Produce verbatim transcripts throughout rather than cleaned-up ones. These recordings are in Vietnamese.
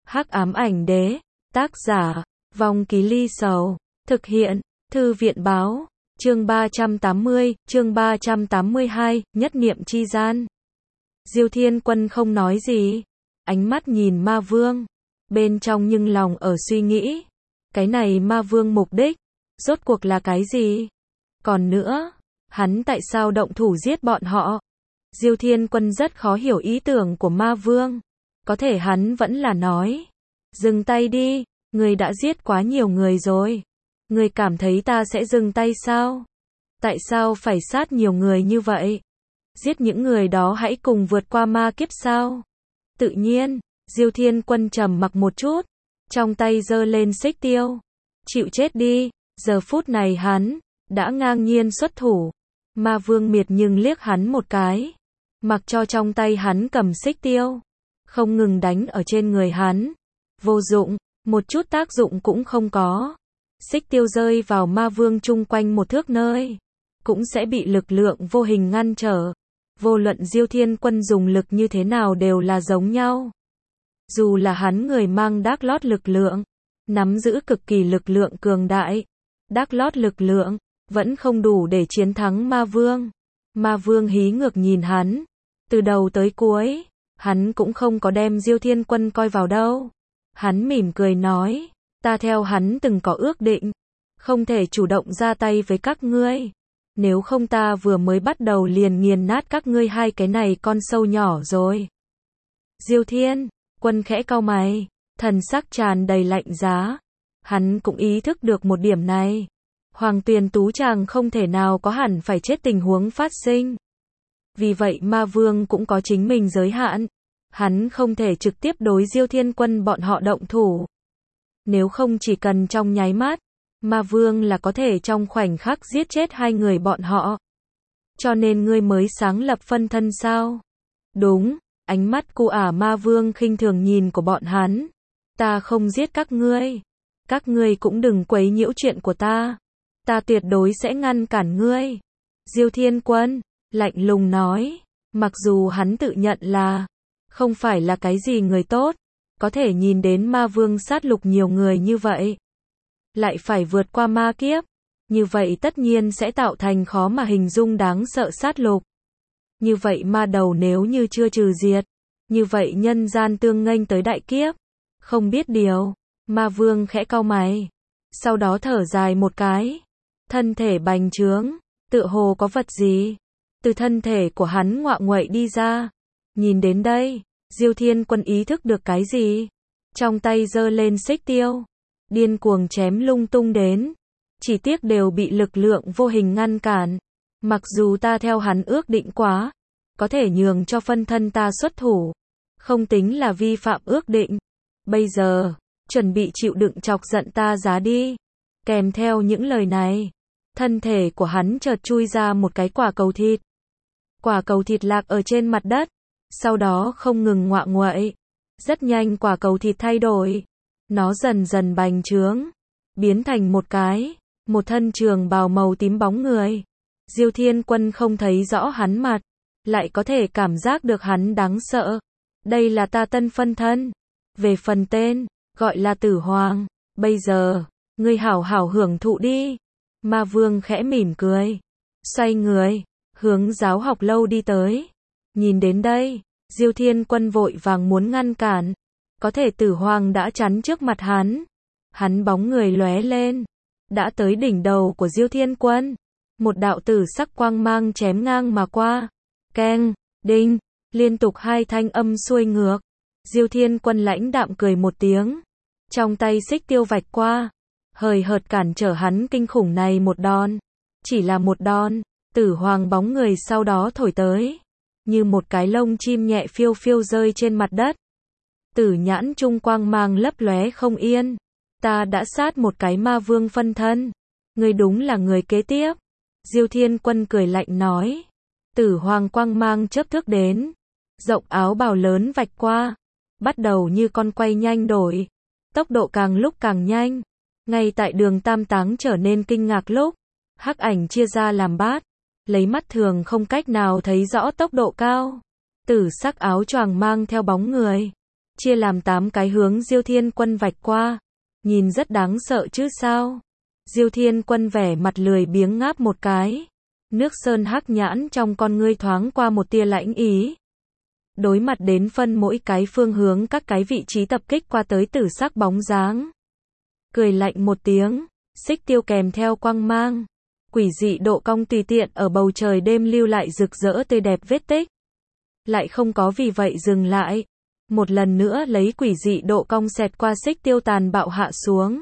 Hắc ám ảnh đế, tác giả, Vong Ký Ly Sầu, thực hiện, Thư viện báo, chương ba trăm tám mươi, chương ba trăm tám mươi hai, nhất niệm chi gian. Diêu Thiên Quân không nói gì, ánh mắt nhìn ma vương, bên trong nhưng lòng ở suy nghĩ, cái này ma vương mục đích, rốt cuộc là cái gì? Còn nữa, hắn tại sao động thủ giết bọn họ? Diêu Thiên Quân rất khó hiểu ý tưởng của ma vương, có thể hắn vẫn là nói, dừng tay đi, người đã giết quá nhiều người rồi, người cảm thấy ta sẽ dừng tay sao? Tại sao phải sát nhiều người như vậy? Giết những người đó hãy cùng vượt qua ma kiếp sao? Tự nhiên, Diêu Thiên Quân trầm mặc một chút, trong tay giơ lên xích tiêu, chịu chết đi. Giờ phút này hắn đã ngang nhiên xuất thủ, ma vương miệt nhưng liếc hắn một cái, mặc cho trong tay hắn cầm xích tiêu, không ngừng đánh ở trên người hắn, vô dụng, một chút tác dụng cũng không có. Xích tiêu rơi vào ma vương chung quanh một thước nơi, cũng sẽ bị lực lượng vô hình ngăn trở. Vô luận Diêu Thiên Quân dùng lực như thế nào đều là giống nhau. Dù là hắn người mang đác lót lực lượng, nắm giữ cực kỳ lực lượng cường đại, đác lót lực lượng, vẫn không đủ để chiến thắng ma vương. Ma vương hí ngược nhìn hắn, từ đầu tới cuối, hắn cũng không có đem Diêu Thiên Quân coi vào đâu. Hắn mỉm cười nói, ta theo hắn từng có ước định, không thể chủ động ra tay với các ngươi. Nếu không ta vừa mới bắt đầu liền nghiền nát các ngươi hai cái này con sâu nhỏ rồi. Diêu Thiên Quân khẽ cau mày, thần sắc tràn đầy lạnh giá. Hắn cũng ý thức được một điểm này. Hoàng Tuyền Tú chàng không thể nào có hẳn phải chết tình huống phát sinh. Vì vậy ma vương cũng có chính mình giới hạn. Hắn không thể trực tiếp đối Diêu Thiên Quân bọn họ động thủ. Nếu không chỉ cần trong nháy mắt, ma vương là có thể trong khoảnh khắc giết chết hai người bọn họ. Cho nên ngươi mới sáng lập phân thân sao? Đúng, ánh mắt cu ả ma vương khinh thường nhìn của bọn hắn. Ta không giết các ngươi. Các ngươi cũng đừng quấy nhiễu chuyện của ta. Ta tuyệt đối sẽ ngăn cản ngươi. Diêu Thiên Quân lạnh lùng nói, mặc dù hắn tự nhận là không phải là cái gì người tốt, có thể nhìn đến ma vương sát lục nhiều người như vậy, lại phải vượt qua ma kiếp, như vậy tất nhiên sẽ tạo thành khó mà hình dung đáng sợ sát lục. Như vậy ma đầu nếu như chưa trừ diệt, như vậy nhân gian tương nghênh tới đại kiếp. Không biết điều, ma vương khẽ cau mày, sau đó thở dài một cái, thân thể bành trướng, tựa hồ có vật gì từ thân thể của hắn ngoạ nguậy đi ra. Nhìn đến đây, Diêu Thiên Quân ý thức được cái gì, trong tay giơ lên xích tiêu, điên cuồng chém lung tung đến, chỉ tiếc đều bị lực lượng vô hình ngăn cản. Mặc dù ta theo hắn ước định quá, có thể nhường cho phân thân ta xuất thủ, không tính là vi phạm ước định. Bây giờ, chuẩn bị chịu đựng chọc giận ta giá đi. Kèm theo những lời này, thân thể của hắn chợt chui ra một cái quả cầu thịt. Quả cầu thịt lạc ở trên mặt đất, sau đó không ngừng ngoạ nguậy. Rất nhanh quả cầu thịt thay đổi, nó dần dần bành trướng, biến thành một cái, một thân trường bào màu tím bóng người. Diêu Thiên Quân không thấy rõ hắn mặt, lại có thể cảm giác được hắn đáng sợ. Đây là ta tân phân thân. Về phần tên, gọi là Tử Hoàng. Bây giờ, ngươi hảo hảo hưởng thụ đi. Ma vương khẽ mỉm cười, xoay người, hướng giáo học lâu đi tới. Nhìn đến đây, Diêu Thiên Quân vội vàng muốn ngăn cản, có thể Tử Hoàng đã chắn trước mặt hắn. Hắn bóng người lóe lên, đã tới đỉnh đầu của Diêu Thiên Quân. Một đạo tử sắc quang mang chém ngang mà qua. Keng, đinh, liên tục hai thanh âm xuôi ngược. Diêu Thiên Quân lãnh đạm cười một tiếng, trong tay xích tiêu vạch qua, hời hợt cản trở hắn kinh khủng này một đòn. Chỉ là một đòn, Tử Hoàng bóng người sau đó thổi tới, như một cái lông chim nhẹ phiêu phiêu rơi trên mặt đất. Tử nhãn trung quang mang lấp lóe không yên. Ta đã sát một cái ma vương phân thân, ngươi đúng là người kế tiếp. Diêu Thiên Quân cười lạnh nói. Tử Hoàng quang mang chớp thước đến, rộng áo bào lớn vạch qua, bắt đầu như con quay nhanh đổi, tốc độ càng lúc càng nhanh. Ngay tại đường Tam Táng trở nên kinh ngạc lúc, hắc ảnh chia ra làm bát, lấy mắt thường không cách nào thấy rõ tốc độ cao. Tử sắc áo choàng mang theo bóng người, chia làm tám cái hướng Diêu Thiên Quân vạch qua, nhìn rất đáng sợ chứ sao. Diêu Thiên Quân vẻ mặt lười biếng ngáp một cái, nước sơn hắc nhãn trong con ngươi thoáng qua một tia lãnh ý. Đối mặt đến phân mỗi cái phương hướng các cái vị trí tập kích qua tới tử sắc bóng dáng. Cười lạnh một tiếng, xích tiêu kèm theo quang mang. Quỷ dị độ cong tùy tiện ở bầu trời đêm lưu lại rực rỡ tươi đẹp vết tích. Lại không có vì vậy dừng lại. Một lần nữa lấy quỷ dị độ cong xẹt qua xích tiêu tàn bạo hạ xuống.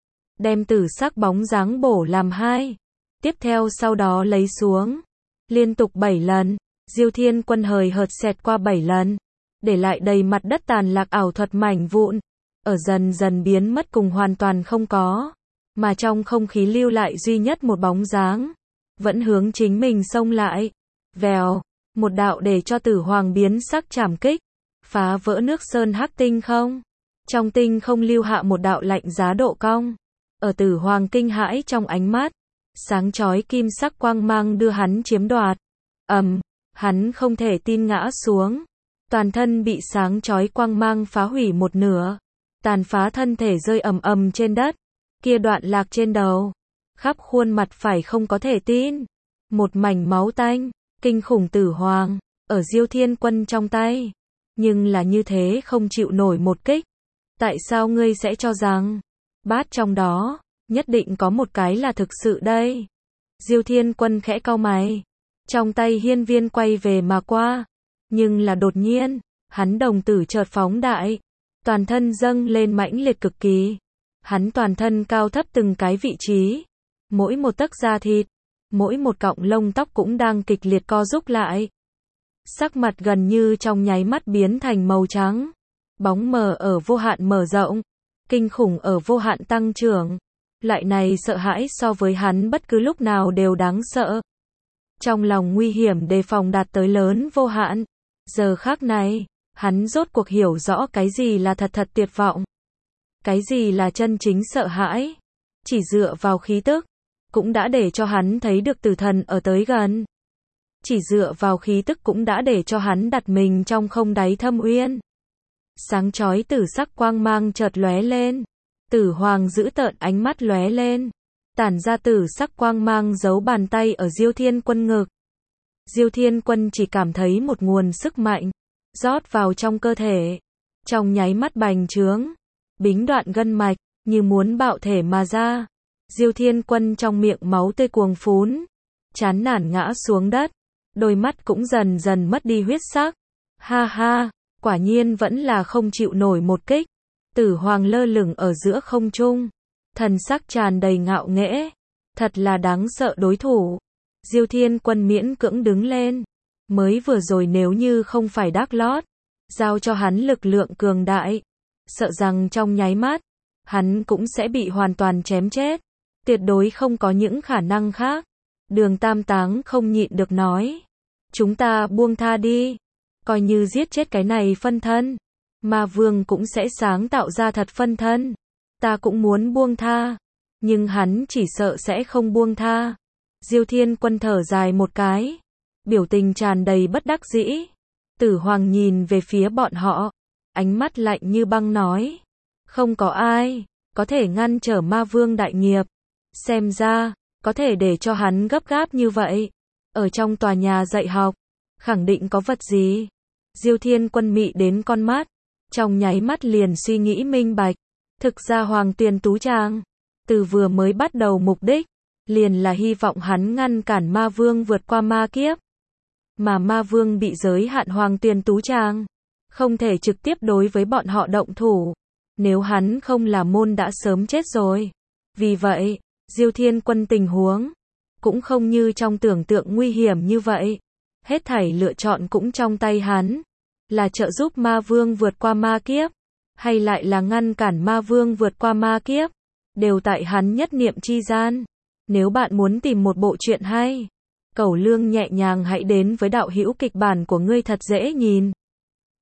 Đem tử sắc bóng dáng bổ làm hai. Tiếp theo sau đó lấy xuống. Liên tục bảy lần. Diêu Thiên Quân hời hợt xẹt qua bảy lần. Để lại đầy mặt đất tàn lạc ảo thuật mảnh vụn. Ở dần dần biến mất cùng hoàn toàn không có. Mà trong không khí lưu lại duy nhất một bóng dáng. Vẫn hướng chính mình xông lại. Vèo. Một đạo để cho tử hoàng biến sắc chảm kích. Phá vỡ nước sơn hắc tinh không. Trong tinh không lưu hạ một đạo lạnh giá độ cong. Ở tử hoàng kinh hãi trong ánh mắt. Sáng chói kim sắc quang mang đưa hắn chiếm đoạt. Ầm. Hắn không thể tin ngã xuống. Toàn thân bị sáng chói quang mang phá hủy một nửa. Tàn phá thân thể rơi ầm ầm trên đất. Kia đoạn lạc trên đầu. Khắp khuôn mặt phải không có thể tin. Một mảnh máu tanh. Kinh khủng tử hoàng. Ở Diêu Thiên Quân trong tay. Nhưng là như thế không chịu nổi một kích. Tại sao ngươi sẽ cho rằng. Bát trong đó. Nhất định có một cái là thực sự đây. Diêu Thiên Quân khẽ cau mày. Trong tay hiên viên quay về mà qua. Nhưng là đột nhiên. Hắn đồng tử chợt phóng đại. Toàn thân dâng lên mãnh liệt cực kỳ. Hắn toàn thân cao thấp từng cái vị trí. Mỗi một tấc da thịt. Mỗi một cọng lông tóc cũng đang kịch liệt co rúm lại. Sắc mặt gần như trong nháy mắt biến thành màu trắng. Bóng mờ ở vô hạn mở rộng. Kinh khủng ở vô hạn tăng trưởng. Loại này sợ hãi so với hắn bất cứ lúc nào đều đáng sợ. Trong lòng nguy hiểm đề phòng đạt tới lớn vô hạn. Giờ khắc này, hắn rốt cuộc hiểu rõ cái gì là thật thật tuyệt vọng. Cái gì là chân chính sợ hãi. Chỉ dựa vào khí tức, cũng đã để cho hắn thấy được tử thần ở tới gần. Chỉ dựa vào khí tức cũng đã để cho hắn đặt mình trong không đáy thâm uyên. Sáng chói tử sắc quang mang chợt lóe lên. Tử hoàng giữ tợn ánh mắt lóe lên. Tản ra tử sắc quang mang giấu bàn tay ở Diêu Thiên Quân ngực. Diêu Thiên Quân chỉ cảm thấy một nguồn sức mạnh. Rót vào trong cơ thể. Trong nháy mắt bành trướng. Bính đoạn gân mạch. Như muốn bạo thể mà ra. Diêu Thiên Quân trong miệng máu tươi cuồng phún. Chán nản ngã xuống đất. Đôi mắt cũng dần dần mất đi huyết sắc. Ha ha. Quả nhiên vẫn là không chịu nổi một kích. Tử hoàng lơ lửng ở giữa không trung. Thần sắc tràn đầy ngạo nghễ. Thật là đáng sợ đối thủ. Diêu Thiên Quân miễn cưỡng đứng lên. Mới vừa rồi nếu như không phải đắc lót. Giao cho hắn lực lượng cường đại. Sợ rằng trong nháy mắt. Hắn cũng sẽ bị hoàn toàn chém chết. Tuyệt đối không có những khả năng khác. Đường Tam Táng không nhịn được nói. Chúng ta buông tha đi. Coi như giết chết cái này phân thân. Ma Vương cũng sẽ sáng tạo ra thật phân thân. Ta cũng muốn buông tha. Nhưng hắn chỉ sợ sẽ không buông tha. Diêu Thiên Quân thở dài một cái. Biểu tình tràn đầy bất đắc dĩ. Tử Hoàng nhìn về phía bọn họ. Ánh mắt lạnh như băng nói. Không có ai có thể ngăn trở Ma Vương đại nghiệp. Xem ra, có thể để cho hắn gấp gáp như vậy. Ở trong tòa nhà dạy học, khẳng định có vật gì. Diêu Thiên Quân mị đến con mắt. Trong nháy mắt liền suy nghĩ minh bạch. Thực ra Hoàng Tuyền Tú Trang, từ vừa mới bắt đầu mục đích, liền là hy vọng hắn ngăn cản Ma Vương vượt qua ma kiếp. Mà Ma Vương bị giới hạn Hoàng Tuyền Tú Trang, không thể trực tiếp đối với bọn họ động thủ. Nếu hắn không là môn đã sớm chết rồi. Vì vậy, Diêu Thiên Quân tình huống cũng không như trong tưởng tượng nguy hiểm như vậy. Hết thảy lựa chọn cũng trong tay hắn. Là trợ giúp Ma Vương vượt qua ma kiếp, hay lại là ngăn cản Ma Vương vượt qua ma kiếp, đều tại hắn nhất niệm chi gian. Nếu bạn muốn tìm một bộ truyện hay, Cẩu Lương nhẹ nhàng hãy đến với đạo hữu kịch bản của ngươi thật dễ nhìn.